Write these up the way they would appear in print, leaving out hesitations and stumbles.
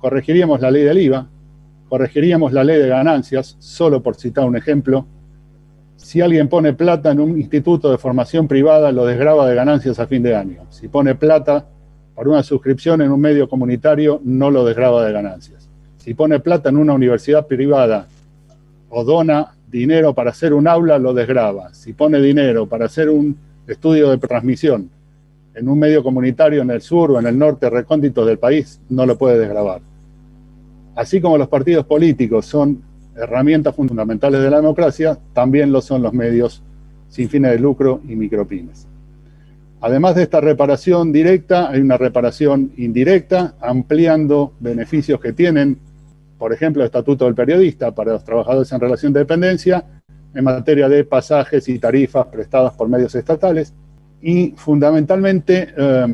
corregiríamos la ley del IVA, corregiríamos la ley de ganancias, solo por citar un ejemplo. Si alguien pone plata en un instituto de formación privada, lo desgrava de ganancias a fin de año. Si pone plata para una suscripción en un medio comunitario, no lo desgrava de ganancias. Si pone plata en una universidad privada o dona dinero para hacer un aula, lo desgrava. Si pone dinero para hacer un estudio de transmisión en un medio comunitario en el sur o en el norte recóndito del país, no lo puede desgravar. Así como los partidos políticos son herramientas fundamentales de la democracia, también lo son los medios sin fines de lucro y micropymes. Además de esta reparación directa, hay una reparación indirecta, ampliando beneficios que tienen, por ejemplo, el Estatuto del Periodista para los trabajadores en relación de dependencia, en materia de pasajes y tarifas prestadas por medios estatales, y fundamentalmente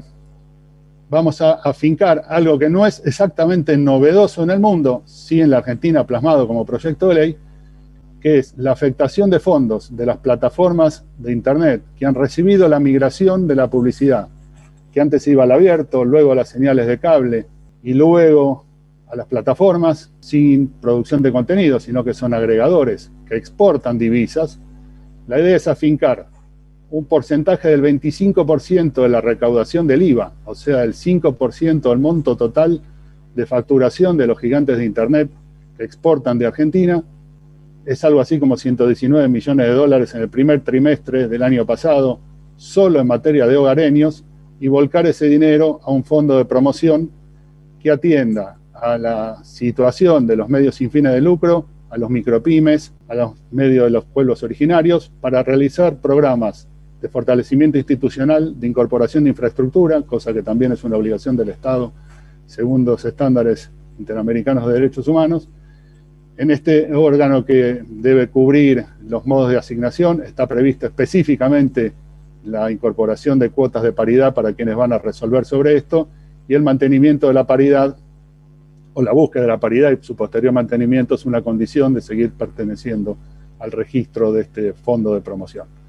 vamos a afincar algo que no es exactamente novedoso en el mundo, sí en la Argentina plasmado como proyecto de ley, que es la afectación de fondos de las plataformas de Internet que han recibido la migración de la publicidad, que antes iba al abierto, luego a las señales de cable y luego a las plataformas sin producción de contenido, sino que son agregadores que exportan divisas. La idea es afincar un porcentaje del 25% de la recaudación del IVA, o sea, el 5% del monto total de facturación de los gigantes de Internet que exportan de Argentina. Es algo así como 119 millones de dólares en el primer trimestre del año pasado, solo en materia de hogareños, y volcar ese dinero a un fondo de promoción que atienda a la situación de los medios sin fines de lucro, a los micropymes, a los medios de los pueblos originarios, para realizar programas de fortalecimiento institucional, de incorporación de infraestructura, cosa que también es una obligación del Estado, según los estándares interamericanos de derechos humanos. En este órgano que debe cubrir los modos de asignación, está previsto específicamente la incorporación de cuotas de paridad para quienes van a resolver sobre esto, y el mantenimiento de la paridad, o la búsqueda de la paridad y su posterior mantenimiento, es una condición de seguir perteneciendo al registro de este fondo de promoción.